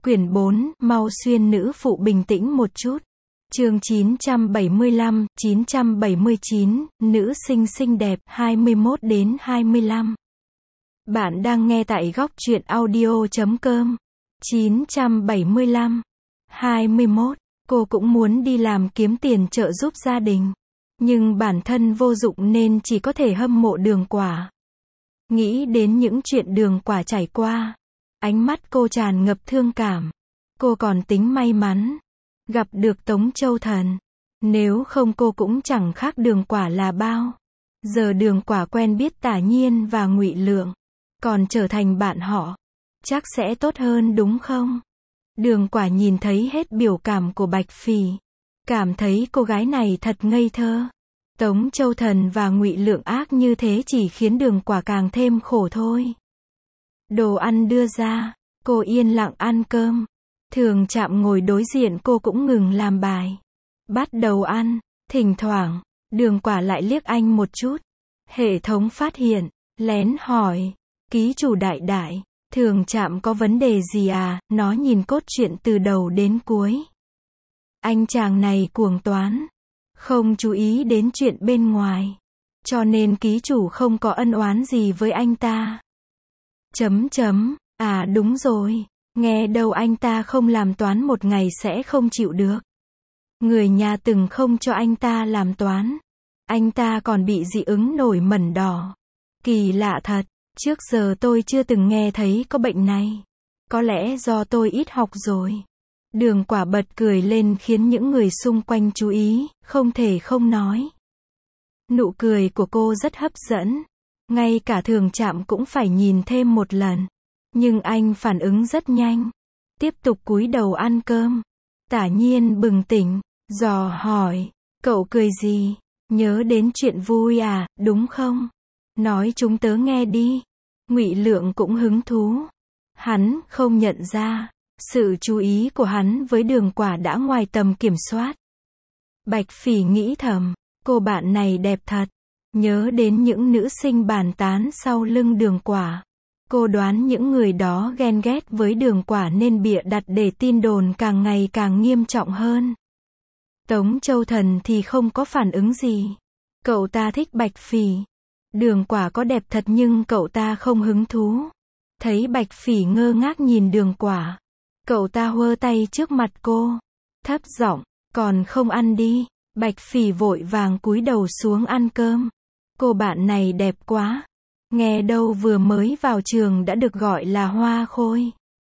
Quyển 4, mau xuyên nữ phụ bình tĩnh một chút. Chương 975, 979, nữ sinh xinh đẹp, 21 đến 25. Bạn đang nghe tại góc truyện audio.com. 975. 21. Cô cũng muốn đi làm kiếm tiền trợ giúp gia đình. Nhưng bản thân vô dụng nên chỉ có thể hâm mộ Đường Quả. Nghĩ đến những chuyện Đường Quả trải qua. Ánh mắt cô tràn ngập thương cảm. Cô còn tính may mắn gặp được Tống Châu Thần. Nếu không cô cũng chẳng khác Đường Quả là bao. Giờ Đường Quả quen biết Tả Nhiên và Ngụy Lượng, còn trở thành bạn họ, chắc sẽ tốt hơn đúng không? Đường Quả nhìn thấy hết biểu cảm của Bạch Phỉ, cảm thấy cô gái này thật ngây thơ. Tống Châu Thần và Ngụy Lượng ác như thế chỉ khiến Đường Quả càng thêm khổ thôi. Đồ ăn đưa ra, cô yên lặng ăn cơm. Thường Trạm ngồi đối diện cô cũng ngừng làm bài, bắt đầu ăn. Thỉnh thoảng, Đường Quả lại liếc anh một chút. Hệ thống phát hiện, lén hỏi, ký chủ đại đại, Thường Trạm có vấn đề gì à? Nó nhìn cốt truyện từ đầu đến cuối. Anh chàng này cuồng toán, không chú ý đến chuyện bên ngoài, cho nên ký chủ không có ân oán gì với anh ta. À đúng rồi, nghe đâu anh ta không làm toán một ngày sẽ không chịu được. Người nhà từng không cho anh ta làm toán. Anh ta còn bị dị ứng nổi mẩn đỏ. Kỳ lạ thật, trước giờ tôi chưa từng nghe thấy có bệnh này. Có lẽ do tôi ít học rồi. Đường Quả bật cười lên khiến những người xung quanh chú ý, không thể không nói. Nụ cười của cô rất hấp dẫn. Ngay cả Thường Trạm cũng phải nhìn thêm một lần. Nhưng anh phản ứng rất nhanh. Tiếp tục cúi đầu ăn cơm. Tả Nhiên bừng tỉnh, dò hỏi, cậu cười gì? Nhớ đến chuyện vui à, đúng không? Nói chúng tớ nghe đi. Ngụy Lượng cũng hứng thú. Hắn không nhận ra, sự chú ý của hắn với Đường Quả đã ngoài tầm kiểm soát. Bạch Phỉ nghĩ thầm, cô bạn này đẹp thật. Nhớ đến những nữ sinh bàn tán sau lưng Đường Quả. Cô đoán những người đó ghen ghét với Đường Quả nên bịa đặt để tin đồn càng ngày càng nghiêm trọng hơn. Tống Châu Thần thì không có phản ứng gì. Cậu ta thích Bạch Phỉ. Đường Quả có đẹp thật nhưng cậu ta không hứng thú. Thấy Bạch Phỉ ngơ ngác nhìn Đường Quả, cậu ta huơ tay trước mặt cô, thấp giọng, còn không ăn đi. Bạch Phỉ vội vàng cúi đầu xuống ăn cơm. Cô bạn này đẹp quá. Nghe đâu vừa mới vào trường đã được gọi là hoa khôi.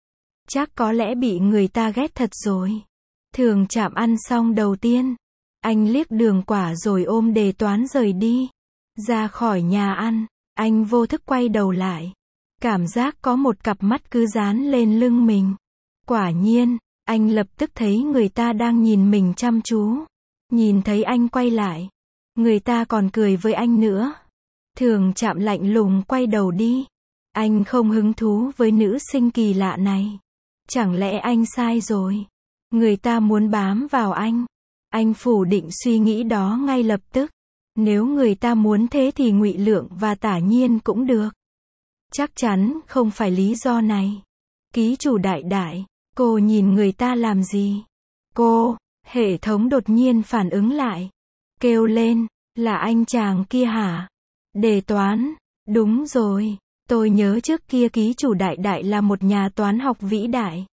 Chắc có lẽ bị người ta ghét thật rồi. Thường Trạm ăn xong đầu tiên. Anh liếc Đường Quả rồi ôm đề toán rời đi. Ra khỏi nhà ăn, anh vô thức quay đầu lại. Cảm giác có một cặp mắt cứ dán lên lưng mình. Quả nhiên, anh lập tức thấy người ta đang nhìn mình chăm chú. Nhìn thấy anh quay lại, người ta còn cười với anh nữa. Thường Trạm lạnh lùng quay đầu đi. Anh không hứng thú với nữ sinh kỳ lạ này. Chẳng lẽ anh sai rồi? Người ta muốn bám vào anh. Anh phủ định suy nghĩ đó ngay lập tức. Nếu người ta muốn thế thì Ngụy Lượng và Tả Nhiên cũng được. Chắc chắn không phải lý do này. Ký chủ đại đại, cô nhìn người ta làm gì? Cô, hệ thống đột nhiên phản ứng lại. Kêu lên, là anh chàng kia hả? Đề toán, đúng rồi, tôi nhớ trước kia ký chủ đại đại là một nhà toán học vĩ đại.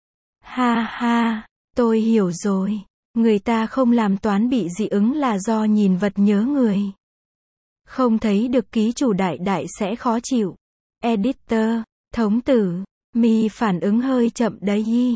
Ha ha, tôi hiểu rồi, người ta không làm toán bị dị ứng là do nhìn vật nhớ người. Không thấy được ký chủ đại đại sẽ khó chịu. Editor, thống tử, mi phản ứng hơi chậm đấy y.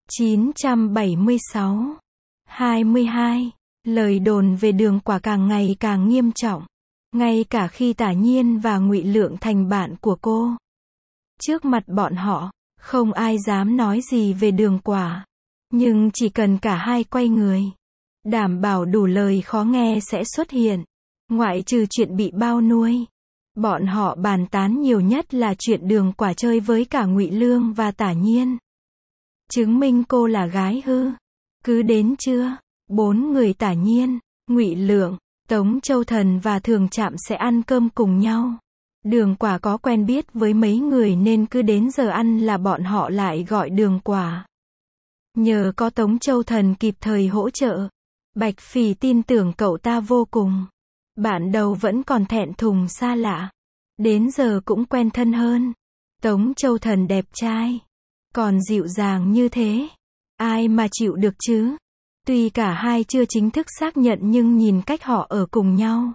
976. 22. Lời đồn về Đường Quả càng ngày càng nghiêm trọng. Ngay cả khi Tả Nhiên và Ngụy Lượng thành bạn của cô. Trước mặt bọn họ, không ai dám nói gì về Đường Quả. Nhưng chỉ cần cả hai quay người, đảm bảo đủ lời khó nghe sẽ xuất hiện. Ngoại trừ chuyện bị bao nuôi. Bọn họ bàn tán nhiều nhất là chuyện Đường Quả chơi với cả Ngụy Lương và Tả Nhiên. Chứng minh cô là gái hư. Cứ đến trưa, 4 người Tả Nhiên, Ngụy Lượng, Tống Châu Thần và Thường Trạm sẽ ăn cơm cùng nhau. Đường Quả có quen biết với mấy người nên cứ đến giờ ăn là bọn họ lại gọi Đường Quả. Nhờ có Tống Châu Thần kịp thời hỗ trợ, Bạch Phỉ tin tưởng cậu ta vô cùng. Bạn đầu vẫn còn thẹn thùng xa lạ, đến giờ cũng quen thân hơn. Tống Châu Thần đẹp trai, còn dịu dàng như thế, ai mà chịu được chứ? Tuy cả hai chưa chính thức xác nhận nhưng nhìn cách họ ở cùng nhau,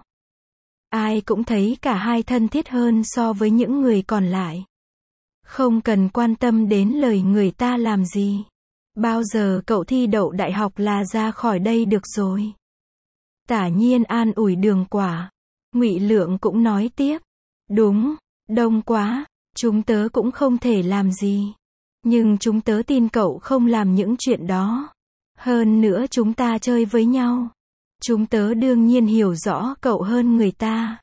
ai cũng thấy cả hai thân thiết hơn so với những người còn lại. Không cần quan tâm đến lời người ta làm gì. Bao giờ cậu thi đậu đại học là ra khỏi đây được rồi. Tả Nhiên an ủi Đường Quả. Ngụy Lượng cũng nói tiếp. Đúng, đông quá, chúng tớ cũng không thể làm gì. Nhưng chúng tớ tin cậu không làm những chuyện đó. Hơn nữa chúng ta chơi với nhau. Chúng tớ đương nhiên hiểu rõ cậu hơn người ta.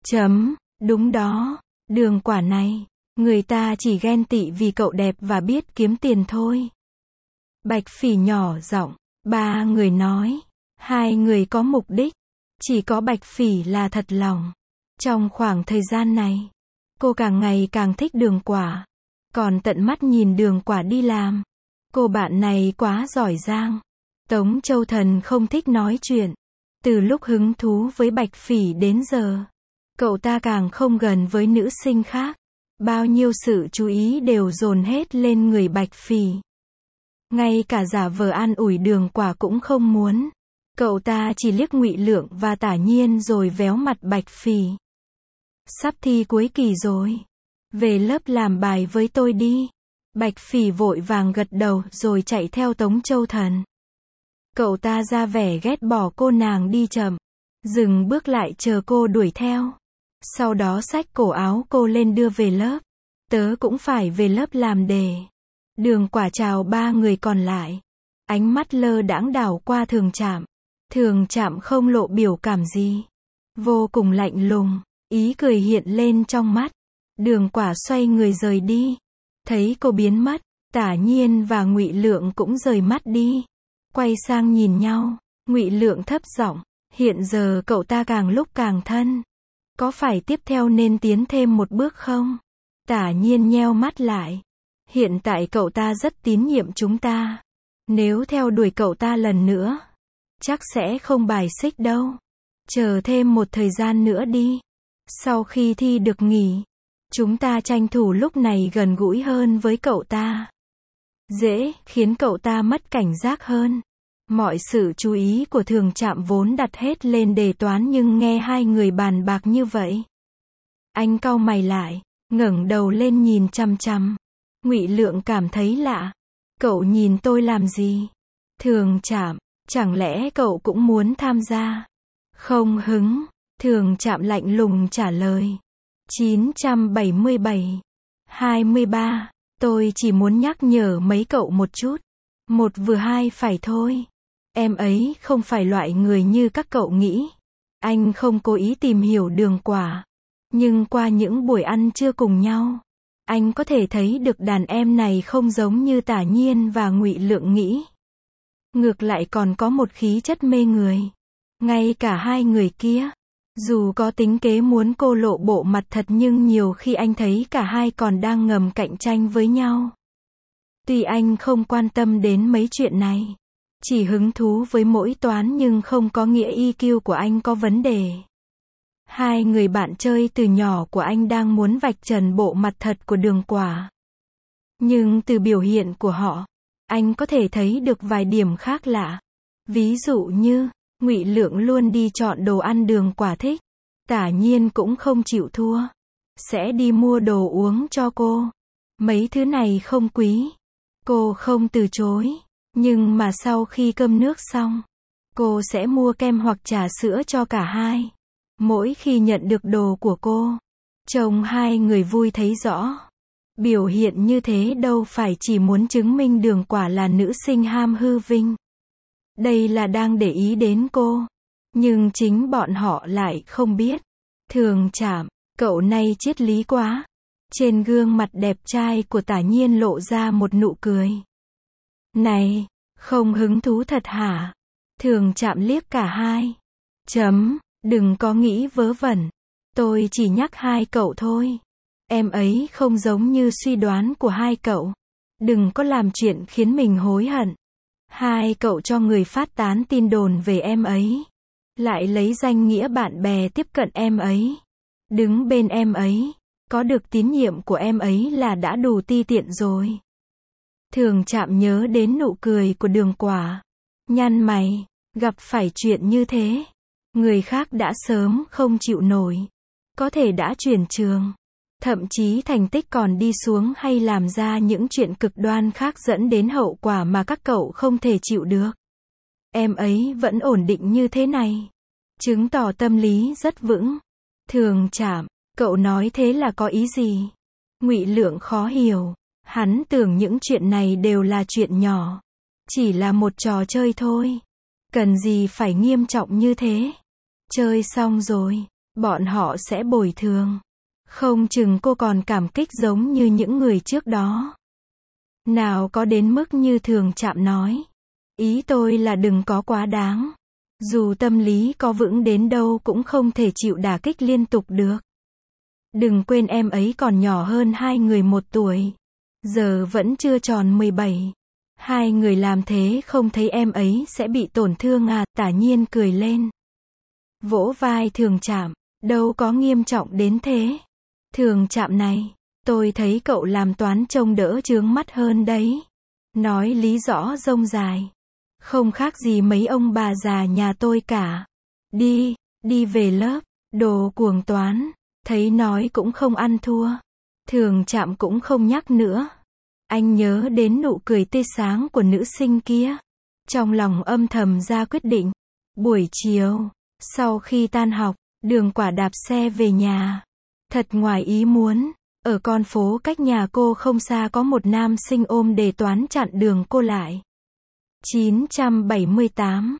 Đúng đó, Đường Quả này, người ta chỉ ghen tị vì cậu đẹp và biết kiếm tiền thôi. Bạch Phỉ nhỏ giọng, ba người nói, hai người có mục đích, chỉ có Bạch Phỉ là thật lòng. Trong khoảng thời gian này, cô càng ngày càng thích Đường Quả, còn tận mắt nhìn Đường Quả đi làm. Cô bạn này quá giỏi giang. Tống Châu Thần không thích nói chuyện. Từ lúc hứng thú với Bạch Phỉ đến giờ, cậu ta càng không gần với nữ sinh khác. Bao nhiêu sự chú ý đều dồn hết lên người Bạch Phỉ. Ngay cả giả vờ an ủi Đường Quả cũng không muốn. Cậu ta chỉ liếc Ngụy Lượng và Tả Nhiên rồi véo mặt Bạch Phỉ. Sắp thi cuối kỳ rồi. Về lớp làm bài với tôi đi. Bạch Phỉ vội vàng gật đầu rồi chạy theo Tống Châu Thần. Cậu ta ra vẻ ghét bỏ cô nàng đi chậm. Dừng bước lại chờ cô đuổi theo. Sau đó xách cổ áo cô lên đưa về lớp. Tớ cũng phải về lớp làm đề. Đường Quả chào ba người còn lại. Ánh mắt lơ đãng đảo qua Thường Trạm. Thường Trạm không lộ biểu cảm gì. Vô cùng lạnh lùng, ý cười hiện lên trong mắt. Đường Quả xoay người rời đi. Thấy cô biến mất, Tả Nhiên và Ngụy Lượng cũng rời mắt đi. Quay sang nhìn nhau, Ngụy Lượng thấp giọng, hiện giờ cậu ta càng lúc càng thân. Có phải tiếp theo nên tiến thêm một bước không? Tả Nhiên nheo mắt lại. Hiện tại cậu ta rất tín nhiệm chúng ta. Nếu theo đuổi cậu ta lần nữa, chắc sẽ không bài xích đâu. Chờ thêm một thời gian nữa đi. Sau khi thi được nghỉ, chúng ta tranh thủ lúc này gần gũi hơn với cậu ta. Dễ khiến cậu ta mất cảnh giác hơn. Mọi sự chú ý của Thường Trạm vốn đặt hết lên đề toán nhưng nghe hai người bàn bạc như vậy, anh cau mày lại, ngẩng đầu lên nhìn chằm chằm. Ngụy Lượng cảm thấy lạ. Cậu nhìn tôi làm gì? Thường Trạm, chẳng lẽ cậu cũng muốn tham gia? Không hứng. Thường Trạm lạnh lùng trả lời. 977. 23. Tôi chỉ muốn nhắc nhở mấy cậu một chút. Một vừa hai phải thôi. Em ấy không phải loại người như các cậu nghĩ. Anh không cố ý tìm hiểu Đường Quả. Nhưng qua những buổi ăn trưa cùng nhau, anh có thể thấy được đàn em này không giống như Tả Nhiên và Ngụy Lượng nghĩ. Ngược lại còn có một khí chất mê người. Ngay cả hai người kia, dù có tính kế muốn cô lộ bộ mặt thật nhưng nhiều khi anh thấy cả hai còn đang ngầm cạnh tranh với nhau. Tuy anh không quan tâm đến mấy chuyện này, chỉ hứng thú với mỗi toán nhưng không có nghĩa EQ của anh có vấn đề. Hai người bạn chơi từ nhỏ của anh đang muốn vạch trần bộ mặt thật của Đường Quả. Nhưng từ biểu hiện của họ, anh có thể thấy được vài điểm khác lạ. Ví dụ như, Ngụy Lượng luôn đi chọn đồ ăn Đường Quả thích. Tả Nhiên cũng không chịu thua. Sẽ đi mua đồ uống cho cô. Mấy thứ này không quý. Cô không từ chối. Nhưng mà sau khi cơm nước xong, cô sẽ mua kem hoặc trà sữa cho cả hai. Mỗi khi nhận được đồ của cô, trông hai người vui thấy rõ. Biểu hiện như thế đâu phải chỉ muốn chứng minh Đường Quả là nữ sinh ham hư vinh. Đây là đang để ý đến cô. Nhưng chính bọn họ lại không biết. Thường Trạm, cậu này triết lý quá. Trên gương mặt đẹp trai của Tả Nhiên lộ ra một nụ cười. Này, không hứng thú thật hả? Thường Trạm liếc cả hai. Đừng có nghĩ vớ vẩn. Tôi chỉ nhắc hai cậu thôi. Em ấy không giống như suy đoán của hai cậu. Đừng có làm chuyện khiến mình hối hận. Hai, cậu cho người phát tán tin đồn về em ấy. Lại lấy danh nghĩa bạn bè tiếp cận em ấy. Đứng bên em ấy. Có được tín nhiệm của em ấy là đã đủ ti tiện rồi. Thường Trạm nhớ đến nụ cười của Đường Quả. Nhăn mày, gặp phải chuyện như thế. Người khác đã sớm không chịu nổi. Có thể đã chuyển trường. Thậm chí thành tích còn đi xuống hay làm ra những chuyện cực đoan khác dẫn đến hậu quả mà các cậu không thể chịu được. Em ấy vẫn ổn định như thế này. Chứng tỏ tâm lý rất vững. Thường Trạm, cậu nói thế là có ý gì? Ngụy Lượng khó hiểu. Hắn tưởng những chuyện này đều là chuyện nhỏ. Chỉ là một trò chơi thôi. Cần gì phải nghiêm trọng như thế? Chơi xong rồi, bọn họ sẽ bồi thường. Không chừng cô còn cảm kích giống như những người trước đó. Nào có đến mức như Thường Trạm nói. Ý tôi là đừng có quá đáng. Dù tâm lý có vững đến đâu cũng không thể chịu đả kích liên tục được. Đừng quên em ấy còn nhỏ hơn hai người 1 tuổi. Giờ vẫn chưa tròn 17. Hai người làm thế không thấy em ấy sẽ bị tổn thương à? Tả Nhiên cười lên. Vỗ vai Thường Trạm. Đâu có nghiêm trọng đến thế. Thường Trạm này, tôi thấy cậu làm toán trông đỡ chướng mắt hơn đấy. Nói lý rõ rông dài. Không khác gì mấy ông bà già nhà tôi cả. Đi về lớp, đồ cuồng toán. Thấy nói cũng không ăn thua. Thường Trạm cũng không nhắc nữa. Anh nhớ đến nụ cười tươi sáng của nữ sinh kia. Trong lòng âm thầm ra quyết định. Buổi chiều, sau khi tan học, Đường Quả đạp xe về nhà. Thật ngoài ý muốn, ở con phố cách nhà cô không xa có một nam sinh ôm đề toán chặn đường cô lại. 978.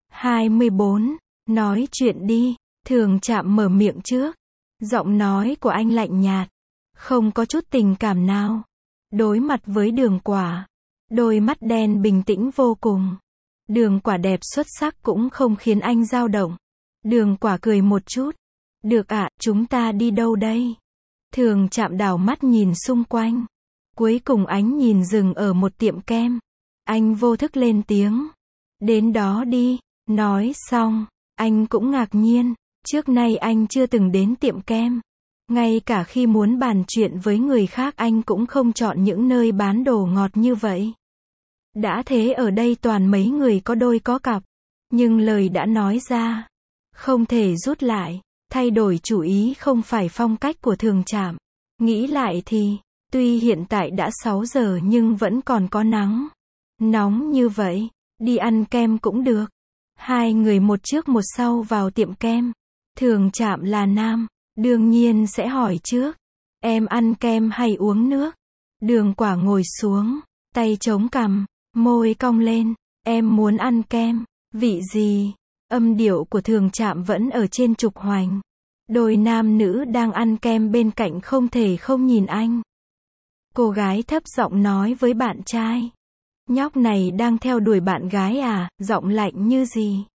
24. Nói chuyện đi. Thường Trạm mở miệng trước. Giọng nói của anh lạnh nhạt. Không có chút tình cảm nào. Đối mặt với Đường Quả. Đôi mắt đen bình tĩnh vô cùng. Đường Quả đẹp xuất sắc cũng không khiến anh dao động. Đường Quả cười một chút. Được ạ, chúng ta đi đâu đây? Thường Trạm đảo mắt nhìn xung quanh. Cuối cùng ánh nhìn dừng ở một tiệm kem. Anh vô thức lên tiếng. Đến đó đi. Nói xong, anh cũng ngạc nhiên. Trước nay anh chưa từng đến tiệm kem. Ngay cả khi muốn bàn chuyện với người khác anh cũng không chọn những nơi bán đồ ngọt như vậy. Đã thế ở đây toàn mấy người có đôi có cặp. Nhưng lời đã nói ra. Không thể rút lại. Thay đổi chủ ý không phải phong cách của Thường Trạm. Nghĩ lại thì, tuy hiện tại đã 6 giờ nhưng vẫn còn có nắng. Nóng như vậy, đi ăn kem cũng được. Hai người một trước một sau vào tiệm kem. Thường Trạm là nam, đương nhiên sẽ hỏi trước. Em ăn kem hay uống nước? Đường Quả ngồi xuống, tay chống cằm, môi cong lên. Em muốn ăn kem. Vị gì? Âm điệu của Thường Trạm vẫn ở trên trục hoành. Đôi nam nữ đang ăn kem bên cạnh không thể không nhìn anh. Cô gái thấp giọng nói với bạn trai. Nhóc này đang theo đuổi bạn gái à? Giọng lạnh như gì?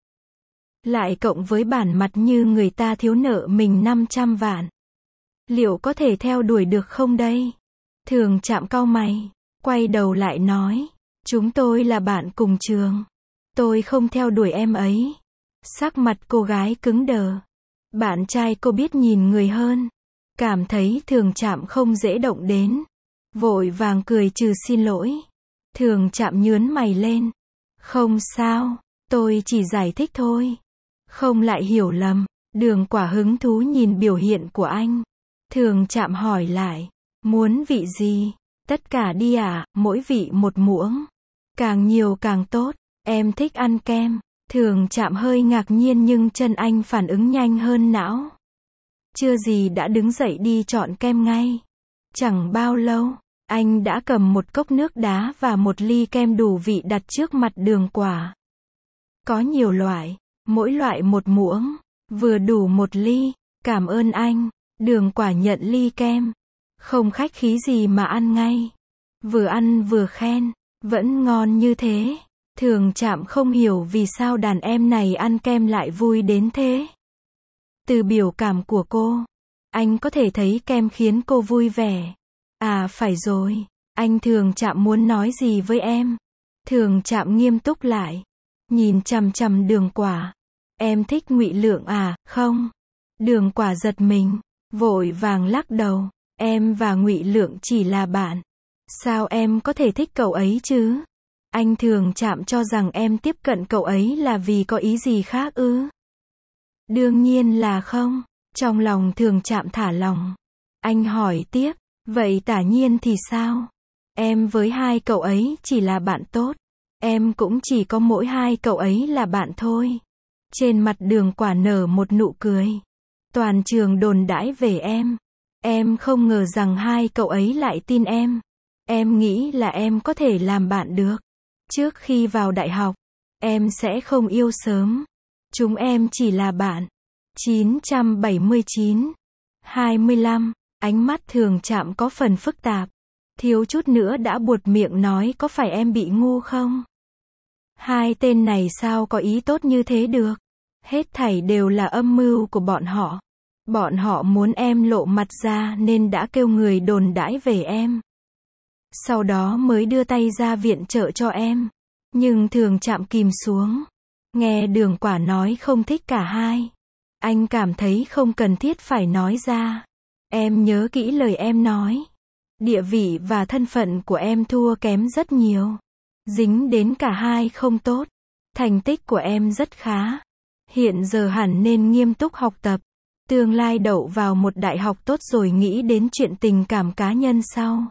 Lại cộng với bản mặt như người ta thiếu nợ mình 500 vạn. Liệu có thể theo đuổi được không đây? Thường Trạm cau mày, quay đầu lại nói. Chúng tôi là bạn cùng trường. Tôi không theo đuổi em ấy. Sắc mặt cô gái cứng đờ. Bạn trai cô biết nhìn người hơn. Cảm thấy Thường Trạm không dễ động đến. Vội vàng cười trừ xin lỗi. Thường Trạm nhướng mày lên. Không sao, tôi chỉ giải thích thôi. Không lại hiểu lầm. Đường Quả hứng thú nhìn biểu hiện của anh. Thường Trạm hỏi lại. Muốn vị gì? Tất cả đi à? Mỗi vị một muỗng. Càng nhiều càng tốt. Em thích ăn kem. Thường Trạm hơi ngạc nhiên nhưng chân anh phản ứng nhanh hơn não. Chưa gì đã đứng dậy đi chọn kem ngay. Chẳng bao lâu, anh đã cầm một cốc nước đá và một ly kem đủ vị đặt trước mặt Đường Quả. Có nhiều loại, mỗi loại một muỗng, vừa đủ một ly. Cảm ơn anh. Đường Quả nhận ly kem. Không khách khí gì mà ăn ngay. Vừa ăn vừa khen. Vẫn ngon như thế. Thường Trạm không hiểu vì sao đàn em này ăn kem lại vui đến thế. Từ biểu cảm của cô, anh có thể thấy kem khiến cô vui vẻ. À phải rồi, anh Thường Trạm muốn nói gì với em? Thường Trạm nghiêm túc lại, nhìn chằm chằm Đường Quả. Em thích Ngụy Lượng à? Không. Đường Quả giật mình, vội vàng lắc đầu. Em và Ngụy Lượng chỉ là bạn. Sao em có thể thích cậu ấy chứ? Anh Thường Trạm cho rằng em tiếp cận cậu ấy là vì có ý gì khác ư? Đương nhiên là không. Trong lòng Thường Trạm thả lỏng. Anh hỏi tiếp, vậy Tả Nhiên thì sao? Em với hai cậu ấy chỉ là bạn tốt. Em cũng chỉ có mỗi hai cậu ấy là bạn thôi. Trên mặt Đường Quả nở một nụ cười. Toàn trường đồn đãi về em. Em không ngờ rằng hai cậu ấy lại tin em. Em nghĩ là em có thể làm bạn được. Trước khi vào đại học, em sẽ không yêu sớm. Chúng em chỉ là bạn. 979. 25. Ánh mắt Thường Trạm có phần phức tạp. Thiếu chút nữa đã buột miệng nói có phải em bị ngu không? Hai tên này sao có ý tốt như thế được? Hết thảy đều là âm mưu của bọn họ. Bọn họ muốn em lộ mặt ra nên đã kêu người đồn đãi về em. Sau đó mới đưa tay ra viện trợ cho em. Nhưng Thường Trạm kìm xuống. Nghe Đường Quả nói không thích cả hai. Anh cảm thấy không cần thiết phải nói ra. Em nhớ kỹ lời em nói. Địa vị và thân phận của em thua kém rất nhiều. Dính đến cả hai không tốt. Thành tích của em rất khá. Hiện giờ hẳn nên nghiêm túc học tập. Tương lai đậu vào một đại học tốt rồi nghĩ đến chuyện tình cảm cá nhân sau.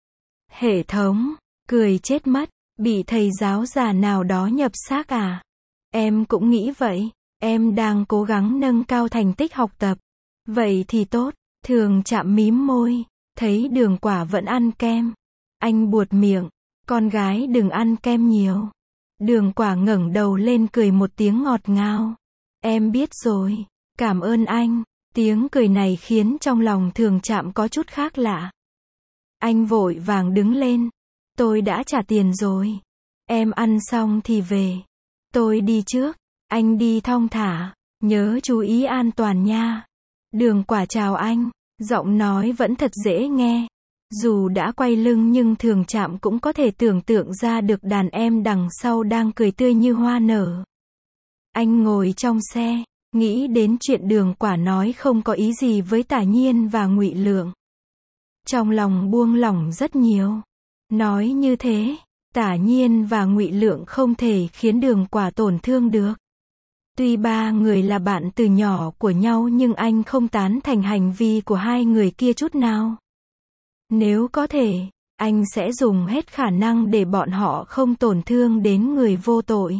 Hệ thống, cười chết mất, bị thầy giáo già nào đó nhập xác à? Em cũng nghĩ vậy, em đang cố gắng nâng cao thành tích học tập. Vậy thì tốt, Thường Trạm mím môi, thấy Đường Quả vẫn ăn kem. Anh buột miệng, con gái đừng ăn kem nhiều. Đường Quả ngẩng đầu lên cười một tiếng ngọt ngào. Em biết rồi, cảm ơn anh. Tiếng cười này khiến trong lòng Thường Trạm có chút khác lạ. Anh vội vàng đứng lên. Tôi đã trả tiền rồi. Em ăn xong thì về. Tôi đi trước. Anh đi thong thả. Nhớ chú ý an toàn nha. Đường Quả chào anh. Giọng nói vẫn thật dễ nghe. Dù đã quay lưng nhưng Thường Trạm cũng có thể tưởng tượng ra được đàn em đằng sau đang cười tươi như hoa nở. Anh ngồi trong xe, nghĩ đến chuyện Đường Quả nói không có ý gì với Tả Nhiên và Ngụy Lượng. Trong lòng buông lỏng rất nhiều. Nói như thế, Tả Nhiên và Ngụy Lượng không thể khiến Đường Quả tổn thương được. Tuy ba người là bạn từ nhỏ của nhau nhưng anh không tán thành hành vi của hai người kia chút nào. Nếu có thể, anh sẽ dùng hết khả năng để bọn họ không tổn thương đến người vô tội.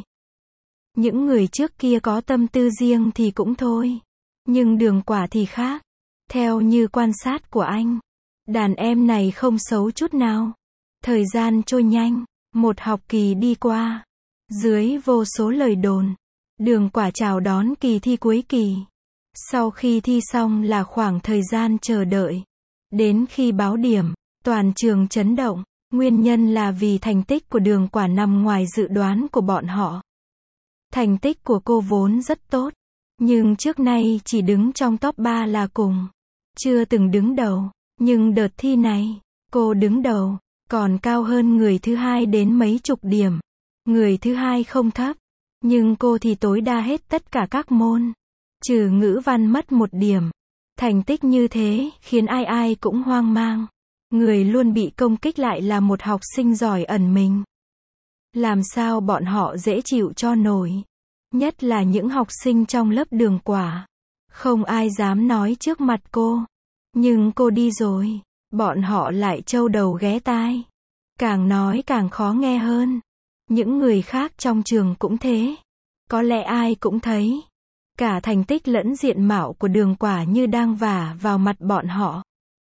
Những người trước kia có tâm tư riêng thì cũng thôi. Nhưng Đường Quả thì khác. Theo như quan sát của anh, đàn em này không xấu chút nào. Thời gian trôi nhanh, một học kỳ đi qua. Dưới vô số lời đồn, Đường Quả chào đón kỳ thi cuối kỳ. Sau khi thi xong là khoảng thời gian chờ đợi. Đến khi báo điểm, toàn trường chấn động. Nguyên nhân là vì thành tích của Đường Quả nằm ngoài dự đoán của bọn họ. Thành tích của cô vốn rất tốt, nhưng trước nay chỉ đứng trong top 3 là cùng. Chưa từng đứng đầu, nhưng đợt thi này, cô đứng đầu, còn cao hơn người thứ hai đến mấy chục điểm. Người thứ hai không thấp, nhưng cô thì tối đa hết tất cả các môn. Trừ ngữ văn mất 1 điểm. Thành tích như thế, khiến ai ai cũng hoang mang. Người luôn bị công kích lại là một học sinh giỏi ẩn mình. Làm sao bọn họ dễ chịu cho nổi. Nhất là những học sinh trong lớp Đường Quả. Không ai dám nói trước mặt cô. Nhưng cô đi rồi, bọn họ lại trâu đầu ghé tai. Càng nói càng khó nghe hơn. Những người khác trong trường cũng thế. Có lẽ ai cũng thấy. Cả thành tích lẫn diện mạo của Đường Quả như đang vả vào mặt bọn họ.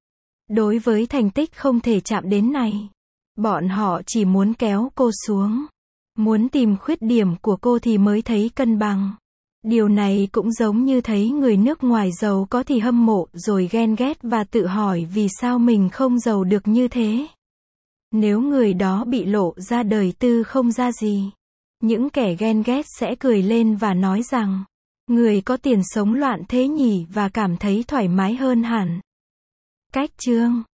Đối với thành tích không thể chạm đến này, bọn họ chỉ muốn kéo cô xuống. Muốn tìm khuyết điểm của cô thì mới thấy cân bằng. Điều này cũng giống như thấy người nước ngoài giàu có thì hâm mộ rồi ghen ghét và tự hỏi vì sao mình không giàu được như thế. Nếu người đó bị lộ ra đời tư không ra gì, những kẻ ghen ghét sẽ cười lên và nói rằng, người có tiền sống loạn thế nhỉ và cảm thấy thoải mái hơn hẳn. Cách chương